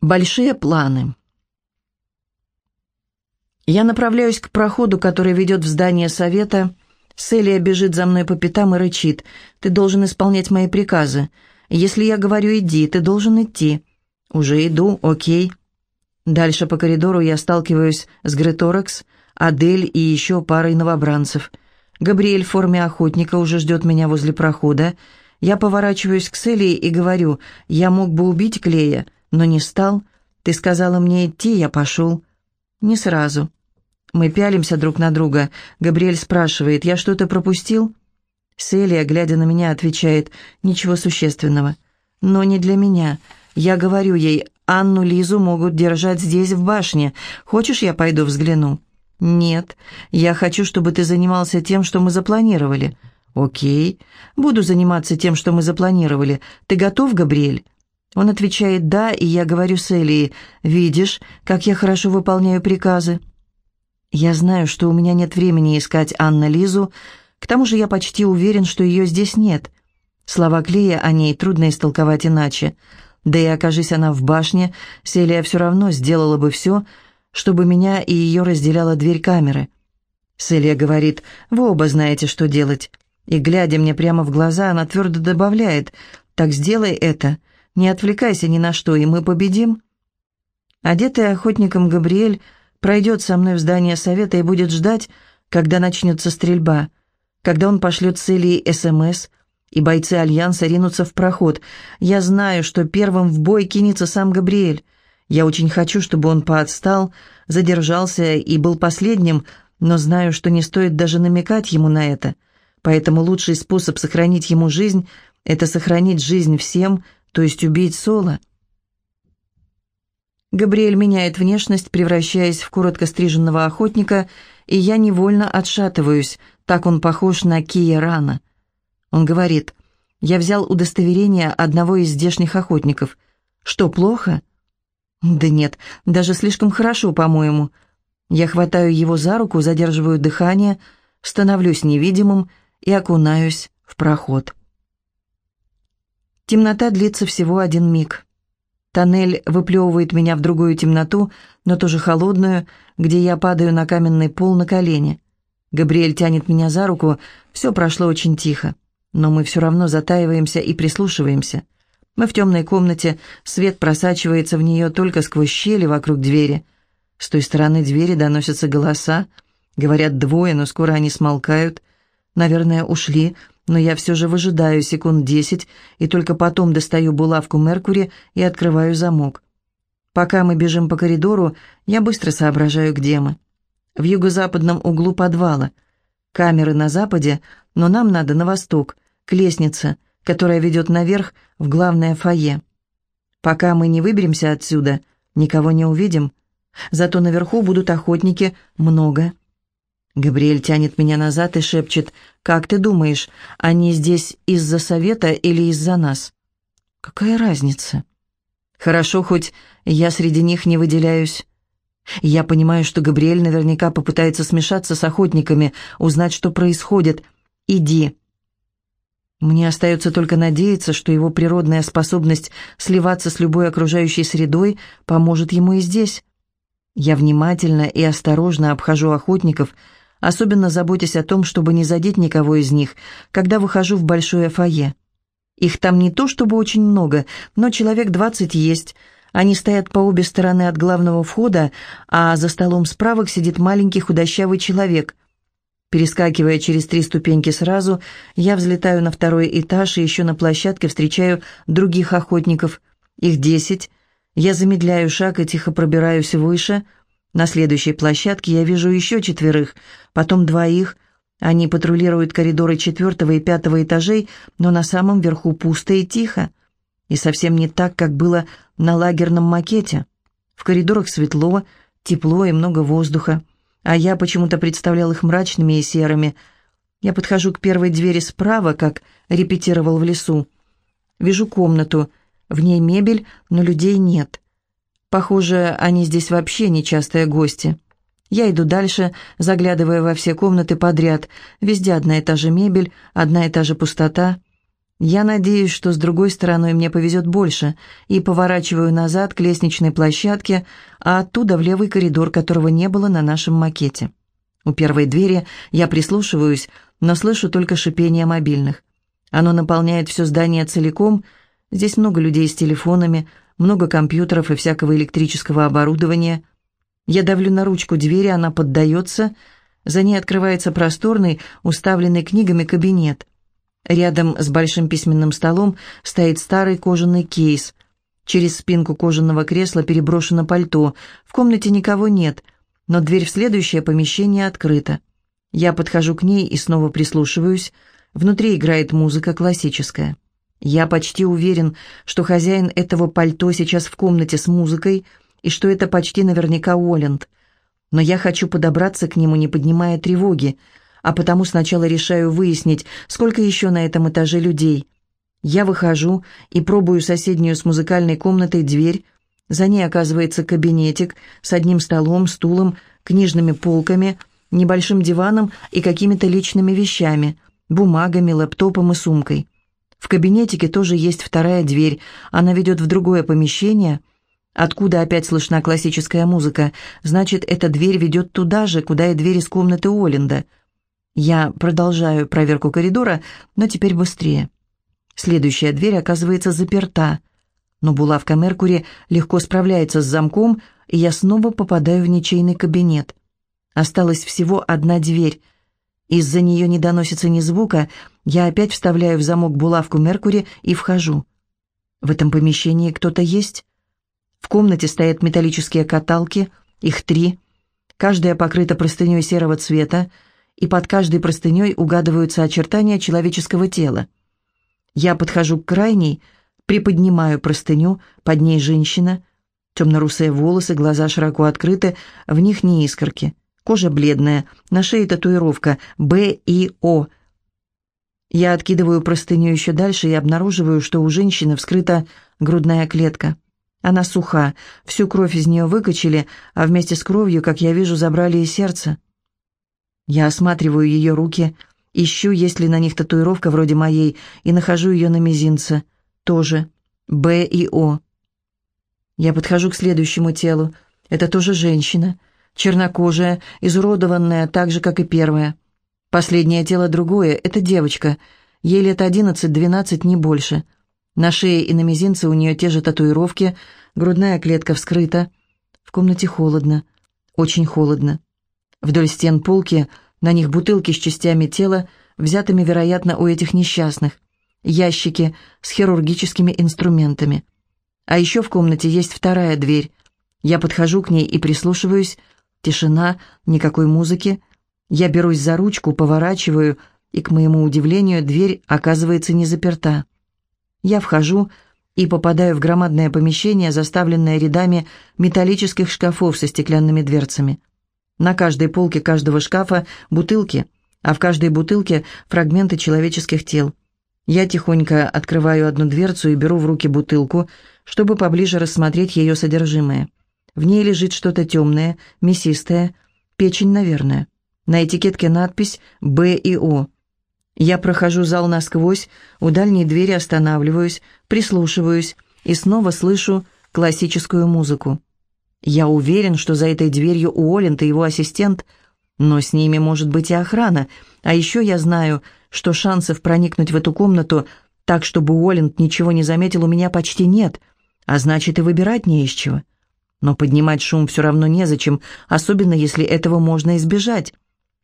Большие планы. Я направляюсь к проходу, который ведет в здание совета. Селия бежит за мной по пятам и рычит. «Ты должен исполнять мои приказы. Если я говорю «иди», ты должен идти». «Уже иду, окей». Дальше по коридору я сталкиваюсь с Греторекс, Адель и еще парой новобранцев. Габриэль в форме охотника уже ждет меня возле прохода. Я поворачиваюсь к Селии и говорю: «Я мог бы убить Клея, но не стал. Ты сказала мне идти, я пошел». «Не сразу». Мы пялимся друг на друга. Габриэль спрашивает: «Я что-то пропустил?» Селия, глядя на меня, отвечает: «Ничего существенного». «Но не для меня. Я говорю ей: Анну Лизу могут держать здесь, в башне. Хочешь, я пойду взгляну?» «Нет. Я хочу, чтобы ты занимался тем, что мы запланировали». «Окей. Буду заниматься тем, что мы запланировали. Ты готов, Габриэль?» Он отвечает «да», и я говорю Селии: «Видишь, как я хорошо выполняю приказы». Я знаю, что у меня нет времени искать Анну Лизу, к тому же я почти уверен, что ее здесь нет. Слова Клея о ней трудно истолковать иначе. Да и окажись она в башне, Селия все равно сделала бы все, чтобы меня и ее разделяла дверь камеры. Селия говорит: «Вы оба знаете, что делать». И, глядя мне прямо в глаза, она твердо добавляет: «Так сделай это, не отвлекайся ни на что, и мы победим». Одетый охотником Габриэль пройдет со мной в здание совета и будет ждать, когда начнется стрельба, когда он пошлет Селии СМС, и бойцы Альянса ринутся в проход. Я знаю, что первым в бой кинется сам Габриэль. Я очень хочу, чтобы он поотстал, задержался и был последним, но знаю, что не стоит даже намекать ему на это. Поэтому лучший способ сохранить ему жизнь – это сохранить жизнь всем, то есть убить Соло. Габриэль меняет внешность, превращаясь в коротко стриженного охотника, и я невольно отшатываюсь, так он похож на Кия Рана. Он говорит: «Я взял удостоверение одного из здешних охотников. Что, плохо?» «Да нет, даже слишком хорошо, по-моему». Я хватаю его за руку, задерживаю дыхание, становлюсь невидимым и окунаюсь в проход. Темнота длится всего один миг. Тоннель выплевывает меня в другую темноту, но тоже холодную, где я падаю на каменный пол на колени. Габриэль тянет меня за руку, все прошло очень тихо, но мы все равно затаиваемся и прислушиваемся. Мы в темной комнате, свет просачивается в нее только сквозь щели вокруг двери. С той стороны двери доносятся голоса, говорят двое, но скоро они смолкают. Наверное, ушли, но я все же выжидаю секунд 10 и только потом достаю булавку Меркури и открываю замок. Пока мы бежим по коридору, я быстро соображаю, где мы. В юго-западном углу подвала. Камеры на западе, но нам надо на восток, к лестнице, которая ведет наверх в главное фойе. Пока мы не выберемся отсюда, никого не увидим. Зато наверху будут охотники много. Габриэль тянет меня назад и шепчет: «Как ты думаешь, они здесь из-за совета или из-за нас?» «Какая разница?» «Хорошо, хоть я среди них не выделяюсь». Я понимаю, что Габриэль наверняка попытается смешаться с охотниками, узнать, что происходит. «Иди». Мне остается только надеяться, что его природная способность сливаться с любой окружающей средой поможет ему и здесь. Я внимательно и осторожно обхожу охотников, особенно заботясь о том, чтобы не задеть никого из них, когда выхожу в большое фойе. Их там не то чтобы очень много, но человек 20 есть. Они стоят по обе стороны от главного входа, а за столом справа сидит маленький худощавый человек. Перескакивая через 3 ступеньки сразу, я взлетаю на 2-й этаж и еще на площадке встречаю других охотников. Их 10. Я замедляю шаг и тихо пробираюсь выше. На следующей площадке я вижу еще 4, потом 2. Они патрулируют коридоры 4 и 5 этажей, но на самом верху пусто и тихо. И совсем не так, как было на лагерном макете. В коридорах светло, тепло и много воздуха, а я почему-то представлял их мрачными и серыми. Я подхожу к первой двери справа, как репетировал в лесу. Вижу комнату, в ней мебель, но людей нет. Похоже, они здесь вообще нечастые гости. Я иду дальше, заглядывая во все комнаты подряд. Везде одна и та же мебель, одна и та же пустота. Я надеюсь, что с другой стороной мне повезет больше, и поворачиваю назад к лестничной площадке, а оттуда в левый коридор, которого не было на нашем макете. У первой двери я прислушиваюсь, но слышу только шипение мобильных. Оно наполняет все здание целиком. Здесь много людей с телефонами, много компьютеров и всякого электрического оборудования. Я давлю на ручку двери, она поддается. За ней открывается просторный, уставленный книгами кабинет. Рядом с большим письменным столом стоит старый кожаный кейс. Через спинку кожаного кресла переброшено пальто. В комнате никого нет, но дверь в следующее помещение открыта. Я подхожу к ней и снова прислушиваюсь. Внутри играет музыка классическая. Я почти уверен, что хозяин этого пальто сейчас в комнате с музыкой, и что это почти наверняка Уолланд. Но я хочу подобраться к нему, не поднимая тревоги, а потому сначала решаю выяснить, сколько еще на этом этаже людей. Я выхожу и пробую соседнюю с музыкальной комнатой дверь. За ней оказывается кабинетик с одним столом, стулом, книжными полками, небольшим диваном и какими-то личными вещами, бумагами, лэптопом и сумкой. В кабинетике тоже есть вторая дверь. Она ведет в другое помещение, откуда опять слышна классическая музыка. Значит, эта дверь ведет туда же, куда и дверь из комнаты Уолленда. Я продолжаю проверку коридора, но теперь быстрее. Следующая дверь оказывается заперта, но булавка Меркури легко справляется с замком, и я снова попадаю в ничейный кабинет. Осталась всего одна дверь. Из-за нее не доносится ни звука. Я опять вставляю в замок булавку Меркури и вхожу. В этом помещении кто-то есть. В комнате стоят металлические каталки, их 3. Каждая покрыта простыней серого цвета, и под каждой простыней угадываются очертания человеческого тела. Я подхожу к крайней, приподнимаю простыню, под ней женщина. Темно-русые волосы, глаза широко открыты, в них ни искорки. Кожа бледная, на шее татуировка «Б» и «О». Я откидываю простыню еще дальше и обнаруживаю, что у женщины вскрыта грудная клетка. Она суха, всю кровь из нее выкачали, а вместе с кровью, как я вижу, забрали и сердце. Я осматриваю ее руки, ищу, есть ли на них татуировка вроде моей, и нахожу ее на мизинце. Тоже «Б» и «О». Я подхожу к следующему телу. Это тоже женщина. Чернокожая, изуродованная так же, как и первая. Последнее тело другое, это девочка. Ей лет 11-12, не больше. На шее и на мизинце у нее те же татуировки, грудная клетка вскрыта. В комнате холодно, очень холодно. Вдоль стен полки, на них бутылки с частями тела, взятыми, вероятно, у этих несчастных. Ящики с хирургическими инструментами. А еще в комнате есть вторая дверь. Я подхожу к ней и прислушиваюсь. Тишина, никакой музыки. Я берусь за ручку, поворачиваю, и, к моему удивлению, дверь оказывается не заперта. Я вхожу и попадаю в громадное помещение, заставленное рядами металлических шкафов со стеклянными дверцами. На каждой полке каждого шкафа бутылки, а в каждой бутылке фрагменты человеческих тел. Я тихонько открываю одну дверцу и беру в руки бутылку, чтобы поближе рассмотреть ее содержимое. В ней лежит что-то темное, мясистое, печень, наверное. На этикетке надпись «Б» и «О». Я прохожу зал насквозь, у дальней двери останавливаюсь, прислушиваюсь и снова слышу классическую музыку. Я уверен, что за этой дверью Уолланд и его ассистент, но с ними может быть и охрана. А еще я знаю, что шансов проникнуть в эту комнату так, чтобы Уолланд ничего не заметил, у меня почти нет, а значит и выбирать не из чего. Но поднимать шум все равно незачем, особенно если этого можно избежать.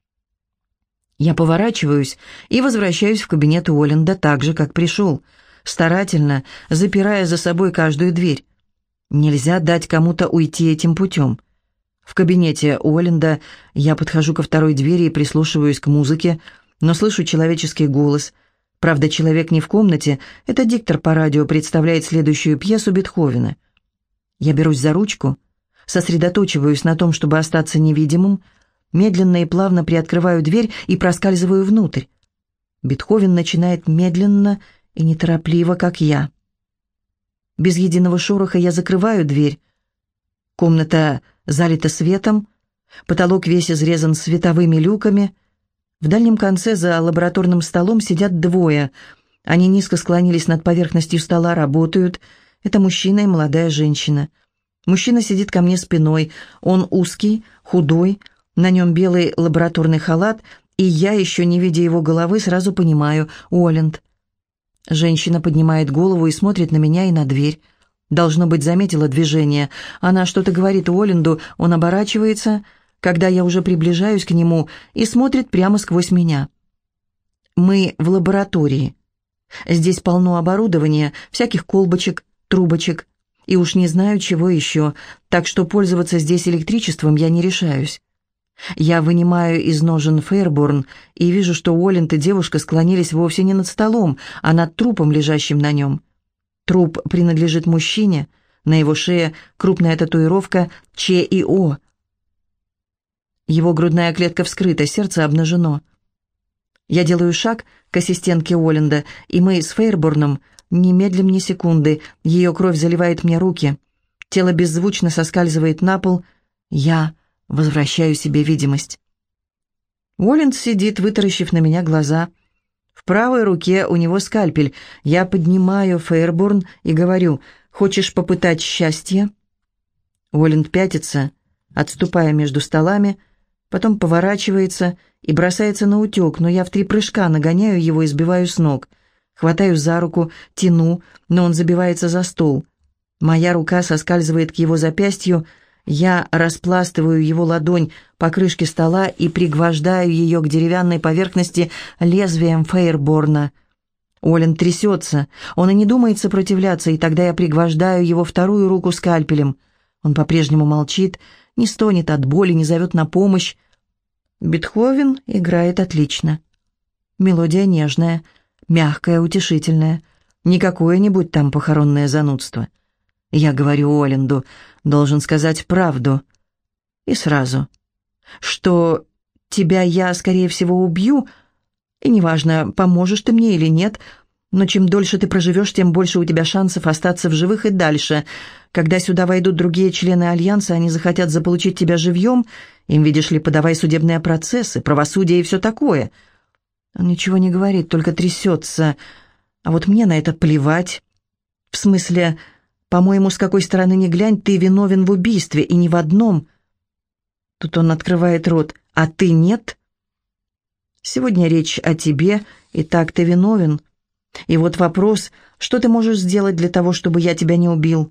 Я поворачиваюсь и возвращаюсь в кабинет Уолленда так же, как пришел, старательно запирая за собой каждую дверь. Нельзя дать кому-то уйти этим путем. В кабинете Уолленда я подхожу ко второй двери и прислушиваюсь к музыке, но слышу человеческий голос. Правда, человек не в комнате, это диктор по радио представляет следующую пьесу Бетховена. Я берусь за ручку, сосредоточиваюсь на том, чтобы остаться невидимым, медленно и плавно приоткрываю дверь и проскальзываю внутрь. Бетховен начинает медленно и неторопливо, как я. Без единого шороха я закрываю дверь. Комната залита светом, потолок весь изрезан световыми люками. В дальнем конце за лабораторным столом сидят двое. Они низко склонились над поверхностью стола, работают. Это мужчина и молодая женщина. Мужчина сидит ко мне спиной. Он узкий, худой, на нем белый лабораторный халат, и я, еще не видя его головы, сразу понимаю — Уоллэнд. Женщина поднимает голову и смотрит на меня и на дверь. Должно быть, заметила движение. Она что-то говорит Уолленду, он оборачивается, когда я уже приближаюсь к нему, и смотрит прямо сквозь меня. Мы в лаборатории. Здесь полно оборудования, всяких колбочек, трубочек, и уж не знаю, чего еще, так что пользоваться здесь электричеством я не решаюсь. Я вынимаю из ножен Фейрборн и вижу, что Уоллэнд и девушка склонились вовсе не над столом, а над трупом, лежащим на нем. Труп принадлежит мужчине, на его шее крупная татуировка Ч и О. Его грудная клетка вскрыта, сердце обнажено. Я делаю шаг к ассистентке Уолленда, и мы с Фейрборном не медлим ни секунды. Ее кровь заливает мне руки. Тело беззвучно соскальзывает на пол. Я возвращаю себе видимость. Уолленд сидит, вытаращив на меня глаза. В правой руке у него скальпель. Я поднимаю Фейрборн и говорю: «Хочешь попытать счастье?» Уолленд пятится, отступая между столами, потом поворачивается и бросается на утек, но я в 3 прыжка нагоняю его и сбиваю с ног. Хватаю за руку, тяну, но он забивается за стол. Моя рука соскальзывает к его запястью, я распластываю его ладонь по крышке стола и пригвождаю ее к деревянной поверхности лезвием Фейрборна. Уоллэнд трясется, он и не думает сопротивляться, и тогда я пригвождаю его 2-ю руку скальпелем. Он по-прежнему молчит, не стонет от боли, не зовет на помощь. Бетховен играет отлично. Мелодия нежная, мягкая, утешительная, не какое-нибудь там похоронное занудство. Я говорю Уолленду: «Должен сказать правду». И сразу, что тебя я, скорее всего, убью, и неважно, поможешь ты мне или нет, но чем дольше ты проживешь, тем больше у тебя шансов остаться в живых и дальше. Когда сюда войдут другие члены Альянса, они захотят заполучить тебя живьем, им, видишь ли, подавай судебные процессы, правосудие и все такое. Он ничего не говорит, только трясется, а вот мне на это плевать. В смысле, по-моему, с какой стороны ни глянь, ты виновен в убийстве, и не в одном. Тут он открывает рот: «А ты нет?» Сегодня речь о тебе, и так ты виновен. И вот вопрос: что ты можешь сделать для того, чтобы я тебя не убил?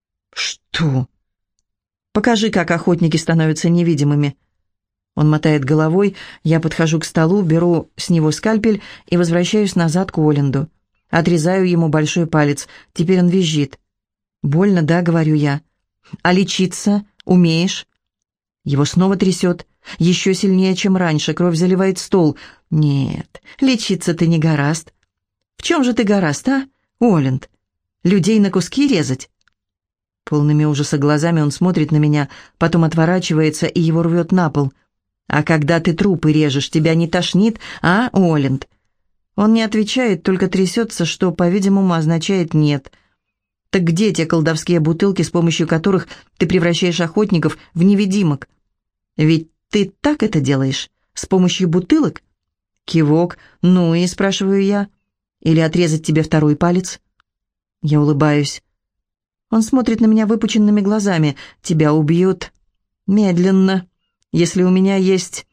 Что? Покажи, как охотники становятся невидимыми. Он мотает головой, я подхожу к столу, беру с него скальпель и возвращаюсь назад к Уолленду. Отрезаю ему большой палец, теперь он визжит. «Больно, да?» — говорю я. «А лечиться умеешь?» Его снова трясет, еще сильнее, чем раньше, кровь заливает стол. «Нет, лечиться ты не горазд». «В чем же ты горазд, а, Уоллэнд? Людей на куски резать?» Полными ужаса глазами он смотрит на меня, потом отворачивается, и его рвет на пол. «А когда ты трупы режешь, тебя не тошнит, а, Уоллэнд?» Он не отвечает, только трясется, что, по-видимому, означает «нет». «Так где те колдовские бутылки, с помощью которых ты превращаешь охотников в невидимок? Ведь ты так это делаешь? С помощью бутылок?» Кивок. «Ну и?» — спрашиваю я. «Или отрезать тебе 2-й палец?» Я улыбаюсь. Он смотрит на меня выпученными глазами. «Тебя убьют. Медленно. Если у меня есть...»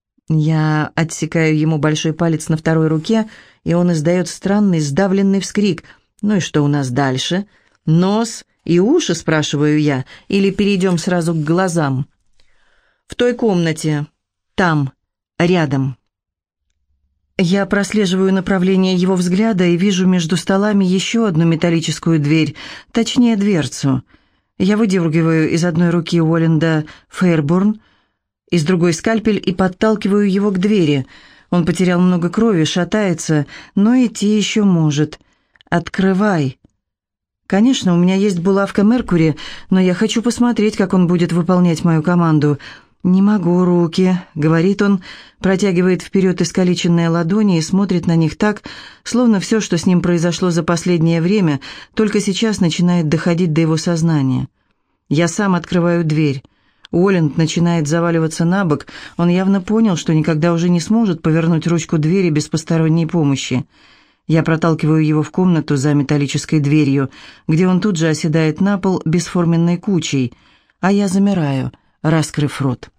Я отсекаю ему большой палец на 2-й руке, и он издает странный сдавленный вскрик. «Ну и что у нас дальше? Нос и уши?» — спрашиваю я. «Или перейдем сразу к глазам?» «В той комнате. Там. Рядом». Я прослеживаю направление его взгляда и вижу между столами еще одну металлическую дверь, точнее дверцу. Я выдергиваю из одной руки Уолленда Фейрборн, из другой скальпель и подталкиваю его к двери. Он потерял много крови, шатается, но идти еще может. «Открывай». Конечно, у меня есть булавка Меркури, но я хочу посмотреть, как он будет выполнять мою команду. «Не могу, руки», — говорит он, протягивает вперед искалеченные ладони и смотрит на них так, словно все, что с ним произошло за последнее время, только сейчас начинает доходить до его сознания. Я сам открываю дверь. Уоллэнд начинает заваливаться на бок. Он явно понял, что никогда уже не сможет повернуть ручку двери без посторонней помощи. Я проталкиваю его в комнату за металлической дверью, где он тут же оседает на пол бесформенной кучей, а я замираю, раскрыв рот.